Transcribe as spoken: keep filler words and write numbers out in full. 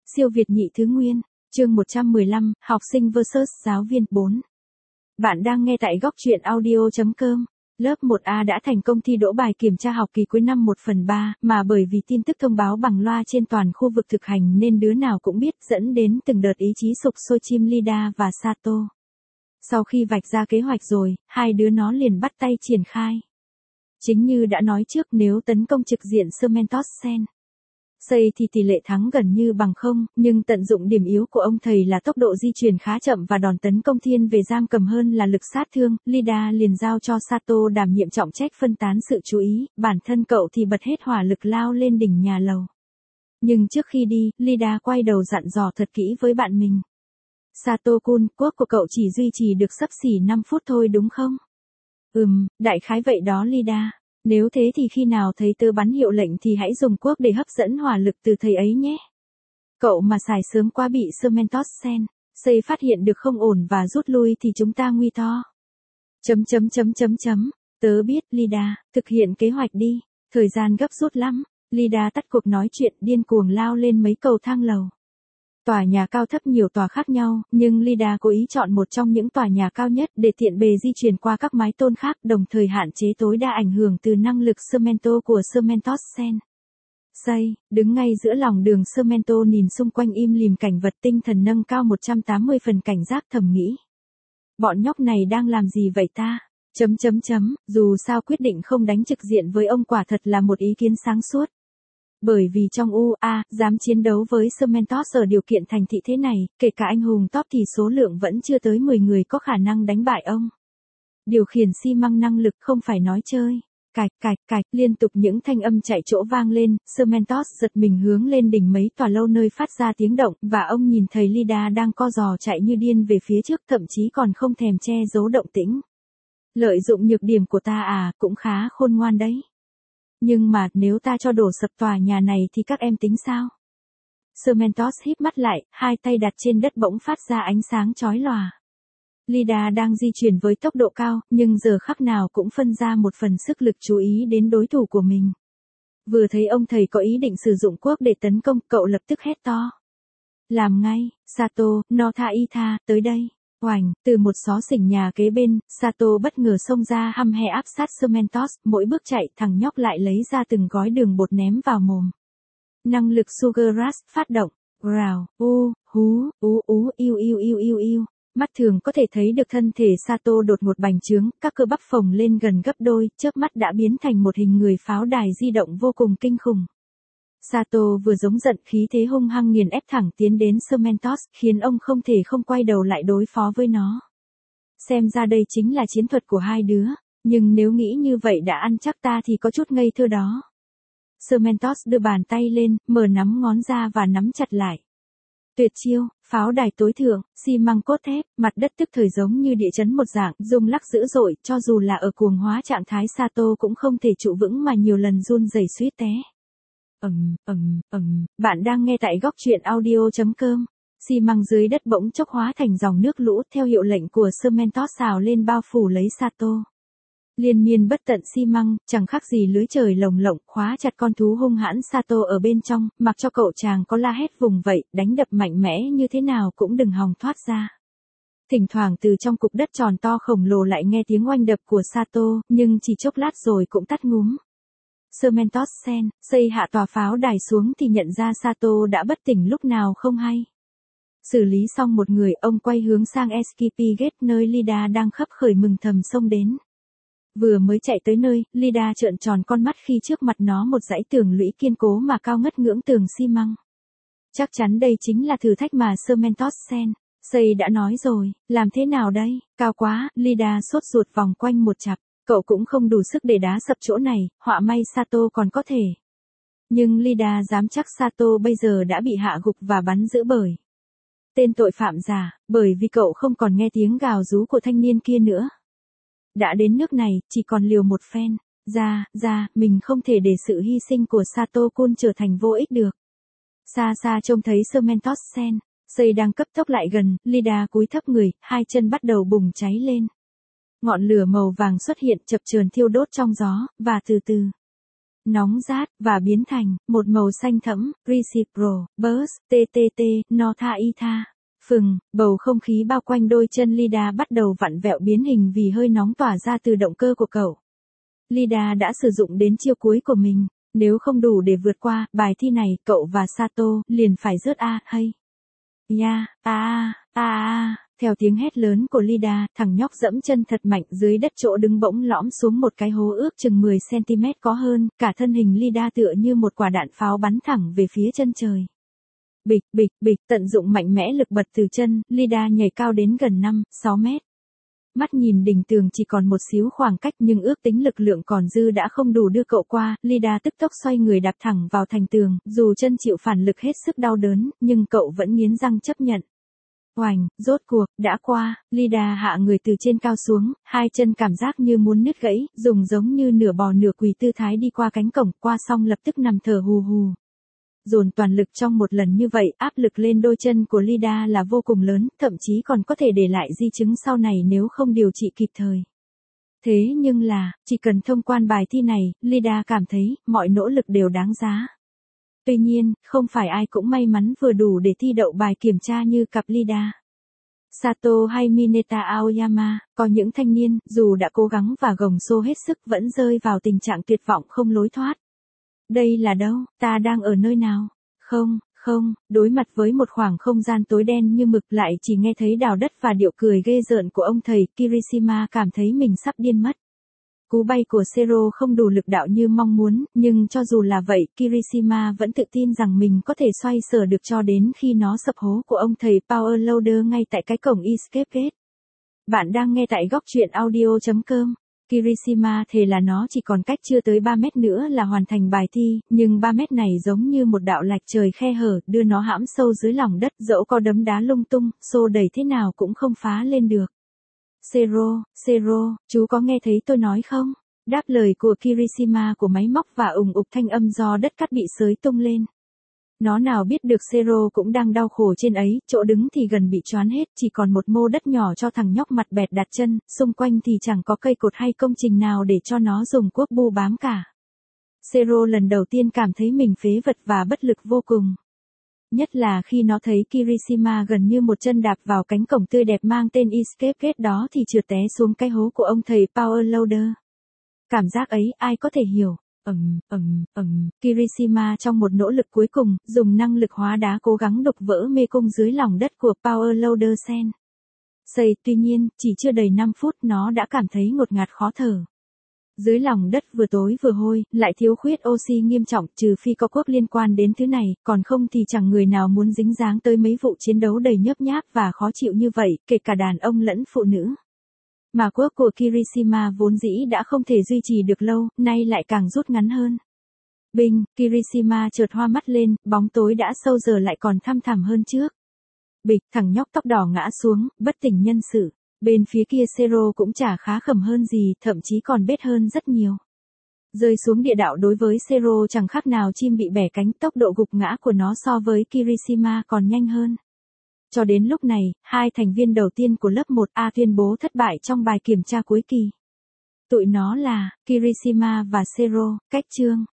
Siêu Việt nhị thứ nguyên, chương một trăm mười lăm, học sinh versus giáo viên bốn. Bạn đang nghe tại góc truyện audio chấm com. Lớp một A đã thành công thi đỗ bài kiểm tra học kỳ cuối năm một phần ba, mà bởi vì tin tức thông báo bằng loa trên toàn khu vực thực hành nên đứa nào cũng biết, dẫn đến từng đợt ý chí sục sôi chim Lida và Sato. Sau khi vạch ra kế hoạch rồi, hai đứa nó liền bắt tay triển khai. Chính như đã nói trước, nếu tấn công trực diện Sementos-sen Sei thì tỷ lệ thắng gần như bằng không, nhưng tận dụng điểm yếu của ông thầy là tốc độ di chuyển khá chậm và đòn tấn công thiên về giam cầm hơn là lực sát thương, Lida liền giao cho Sato đảm nhiệm trọng trách phân tán sự chú ý, bản thân cậu thì bật hết hỏa lực lao lên đỉnh nhà lầu. Nhưng trước khi đi, Lida quay đầu dặn dò thật kỹ với bạn mình. Sato-kun, quốc của cậu chỉ duy trì được xấp xỉ năm phút thôi đúng không? Ừm, đại khái vậy đó Lida. Nếu thế thì khi nào thấy tớ bắn hiệu lệnh thì hãy dùng quốc để hấp dẫn hỏa lực từ thầy ấy nhé. Cậu mà xài sớm quá bị Sementos-sen Sei phát hiện được không ổn và rút lui thì chúng ta nguy to. Chấm chấm chấm chấm chấm. Tớ biết Lida, thực hiện kế hoạch đi. Thời gian gấp rút lắm. Lida tắt cuộc nói chuyện điên cuồng lao lên mấy cầu thang lầu. Tòa nhà cao thấp nhiều tòa khác nhau, nhưng Lida cố ý chọn một trong những tòa nhà cao nhất để tiện bề di chuyển qua các mái tôn khác, đồng thời hạn chế tối đa ảnh hưởng từ năng lực Semento của Sementos-sen Sei, đứng ngay giữa lòng đường Semento nhìn xung quanh im lìm cảnh vật, tinh thần nâng cao một trăm tám mươi phần, cảnh giác thầm nghĩ. Bọn nhóc này đang làm gì vậy ta? Chấm chấm chấm, dù sao quyết định không đánh trực diện với ông quả thật là một ý kiến sáng suốt. Bởi vì trong u a, dám chiến đấu với Sementos ở điều kiện thành thị thế này, kể cả anh hùng top thì số lượng vẫn chưa tới mười người có khả năng đánh bại ông. Điều khiển xi măng năng lực không phải nói chơi. Cạch cạch cạch, liên tục những thanh âm chạy chỗ vang lên, Sementos giật mình hướng lên đỉnh mấy tòa lâu nơi phát ra tiếng động, và ông nhìn thấy Lida đang co giò chạy như điên về phía trước, thậm chí còn không thèm che giấu động tĩnh. Lợi dụng nhược điểm của ta à, cũng khá khôn ngoan đấy. Nhưng mà, nếu ta cho đổ sập tòa nhà này thì các em tính sao? Sementos híp mắt lại, hai tay đặt trên đất bỗng phát ra ánh sáng chói lòa. Lida đang di chuyển với tốc độ cao, nhưng giờ khắc nào cũng phân ra một phần sức lực chú ý đến đối thủ của mình. Vừa thấy ông thầy có ý định sử dụng quốc để tấn công, cậu lập tức hét to. Làm ngay, Sato, no tha y tha, tới đây. Oành, từ một xó xỉnh nhà kế bên, Sato bất ngờ xông ra hăm he áp sát Sementos, mỗi bước chạy thằng nhóc lại lấy ra từng gói đường bột ném vào mồm. Năng lực Sugar Rush phát động, rào, u, hú, ú ú, yêu yêu yêu yêu yêu. Mắt thường có thể thấy được thân thể Sato đột ngột bành trướng, các cơ bắp phồng lên gần gấp đôi, chớp mắt đã biến thành một hình người pháo đài di động vô cùng kinh khủng. Sato vừa giống giận, khí thế hung hăng nghiền ép thẳng tiến đến Sementos, khiến ông không thể không quay đầu lại đối phó với nó. Xem ra đây chính là chiến thuật của hai đứa, nhưng nếu nghĩ như vậy đã ăn chắc ta thì có chút ngây thơ đó. Sementos đưa bàn tay lên, mở nắm ngón ra và nắm chặt lại. Tuyệt chiêu, pháo đài tối thượng, xi măng cốt thép, mặt đất tức thời giống như địa chấn một dạng, rung lắc dữ dội, cho dù là ở cuồng hóa trạng thái Sato cũng không thể trụ vững mà nhiều lần run rẩy suýt té. Ầm, ầm, ầm, bạn đang nghe tại góc truyện audio chấm com. Xi măng dưới đất bỗng chốc hóa thành dòng nước lũ theo hiệu lệnh của Sementos xào lên bao phủ lấy Sato. Liên miên bất tận xi măng, chẳng khác gì lưới trời lồng lộng, khóa chặt con thú hung hãn Sato ở bên trong, mặc cho cậu chàng có la hét vùng vẫy, đánh đập mạnh mẽ như thế nào cũng đừng hòng thoát ra. Thỉnh thoảng từ trong cục đất tròn to khổng lồ lại nghe tiếng oanh đập của Sato, nhưng chỉ chốc lát rồi cũng tắt ngúm. Sementos-sen Sei hạ tòa pháo đài xuống thì nhận ra Sato đã bất tỉnh lúc nào không hay. Xử lý xong một người, ông quay hướng sang Escape Gate nơi Lida đang khấp khởi mừng thầm xông đến. Vừa mới chạy tới nơi, Lida trợn tròn con mắt khi trước mặt nó một dãy tường lũy kiên cố mà cao ngất ngưỡng tường xi măng. Chắc chắn đây chính là thử thách mà Sementos-sen Sei đã nói rồi, làm thế nào đây, cao quá, Lida sốt ruột vòng quanh một chặp. Cậu cũng không đủ sức để đá sập chỗ này, họa may Sato còn có thể. Nhưng Lida dám chắc Sato bây giờ đã bị hạ gục và bắn giữ bởi tên tội phạm già, bởi vì cậu không còn nghe tiếng gào rú của thanh niên kia nữa. Đã đến nước này, chỉ còn liều một phen, ra, ra, mình không thể để sự hy sinh của Sato-kun trở thành vô ích được. Xa xa trông thấy Sementos-sen Sei đang cấp tốc lại gần, Lida cúi thấp người, hai chân bắt đầu bùng cháy lên. Ngọn lửa màu vàng xuất hiện chập chờn thiêu đốt trong gió, và từ từ nóng rát, và biến thành một màu xanh thẫm, Reciprocal, Burst, tê tê tê, Northa Itha. Phừng, bầu không khí bao quanh đôi chân Lida bắt đầu vặn vẹo biến hình vì hơi nóng tỏa ra từ động cơ của cậu. Lida đã sử dụng đến chiêu cuối của mình, nếu không đủ để vượt qua bài thi này, cậu và Sato liền phải rớt A hay. Ya, a a, a a, theo tiếng hét lớn của Lida, thằng nhóc dẫm chân thật mạnh dưới đất, chỗ đứng bỗng lõm xuống một cái hố ước chừng mười xăng-ti-mét có hơn, cả thân hình Lida tựa như một quả đạn pháo bắn thẳng về phía chân trời. Bịch, bịch, bịch, tận dụng mạnh mẽ lực bật từ chân, Lida nhảy cao đến gần năm, sáu mét. Mắt nhìn đỉnh tường chỉ còn một xíu khoảng cách, nhưng ước tính lực lượng còn dư đã không đủ đưa cậu qua, Lida tức tốc xoay người đạp thẳng vào thành tường, dù chân chịu phản lực hết sức đau đớn, nhưng cậu vẫn nghiến răng chấp nhận. Oành, rốt cuộc, đã qua, Lida hạ người từ trên cao xuống, hai chân cảm giác như muốn nứt gãy, dùng giống như nửa bò nửa quỳ tư thái đi qua cánh cổng, qua xong lập tức nằm thở hù hù. Dồn toàn lực trong một lần như vậy, áp lực lên đôi chân của Lida là vô cùng lớn, thậm chí còn có thể để lại di chứng sau này nếu không điều trị kịp thời. Thế nhưng là, chỉ cần thông quan bài thi này, Lida cảm thấy, mọi nỗ lực đều đáng giá. Tuy nhiên, không phải ai cũng may mắn vừa đủ để thi đậu bài kiểm tra như cặp Lida. Sato hay Mineta Aoyama, có những thanh niên, dù đã cố gắng và gồng xô hết sức vẫn rơi vào tình trạng tuyệt vọng không lối thoát. Đây là đâu, ta đang ở nơi nào? Không, không, đối mặt với một khoảng không gian tối đen như mực, lại chỉ nghe thấy đào đất và điệu cười ghê rợn của ông thầy, Kirishima cảm thấy mình sắp điên mất. Cú bay của Zero không đủ lực đạo như mong muốn, nhưng cho dù là vậy, Kirishima vẫn tự tin rằng mình có thể xoay sở được cho đến khi nó sập hố của ông thầy Power Loader ngay tại cái cổng Escape Gate. Bạn đang nghe tại góc truyện audio chấm com. Kirishima thề là nó chỉ còn cách chưa tới ba mét nữa là hoàn thành bài thi, nhưng ba mét này giống như một đạo lạch trời khe hở, đưa nó hãm sâu dưới lòng đất, dẫu có đấm đá lung tung, xô đẩy thế nào cũng không phá lên được. Zero, Zero, chú có nghe thấy tôi nói không? Đáp lời của Kirishima của máy móc và ùng ục thanh âm do đất cát bị xới tung lên. Nó nào biết được Zero cũng đang đau khổ trên ấy, chỗ đứng thì gần bị choán hết, chỉ còn một mô đất nhỏ cho thằng nhóc mặt bẹt đặt chân, xung quanh thì chẳng có cây cột hay công trình nào để cho nó dùng cuốc bu bám cả. Zero lần đầu tiên cảm thấy mình phế vật và bất lực vô cùng. Nhất là khi nó thấy Kirishima gần như một chân đạp vào cánh cổng tươi đẹp mang tên Escape Gate đó thì trượt té xuống cái hố của ông thầy Power Loader. Cảm giác ấy ai có thể hiểu. Ầm, ầm, ầm, Kirishima trong một nỗ lực cuối cùng, dùng năng lực hóa đá cố gắng đục vỡ mê cung dưới lòng đất của Power Loader Sen. Xây, tuy nhiên, chỉ chưa đầy năm phút nó đã cảm thấy ngột ngạt khó thở. Dưới lòng đất vừa tối vừa hôi, lại thiếu khuyết oxy nghiêm trọng, trừ phi có quốc liên quan đến thứ này, còn không thì chẳng người nào muốn dính dáng tới mấy vụ chiến đấu đầy nhớp nháp và khó chịu như vậy, kể cả đàn ông lẫn phụ nữ. Mà quốc của Kirishima vốn dĩ đã không thể duy trì được lâu, nay lại càng rút ngắn hơn. Binh, Kirishima chợt hoa mắt lên, bóng tối đã sâu giờ lại còn thăm thẳm hơn trước. Bịch, thằng nhóc tóc đỏ ngã xuống, bất tỉnh nhân sự. Bên phía kia Zero cũng chả khá khẩm hơn gì, thậm chí còn bết hơn rất nhiều. Rơi xuống địa đạo đối với Zero chẳng khác nào chim bị bẻ cánh, tốc độ gục ngã của nó so với Kirishima còn nhanh hơn. Cho đến lúc này, hai thành viên đầu tiên của lớp một A tuyên bố thất bại trong bài kiểm tra cuối kỳ. Tụi nó là Kirishima và Zero, cách chương.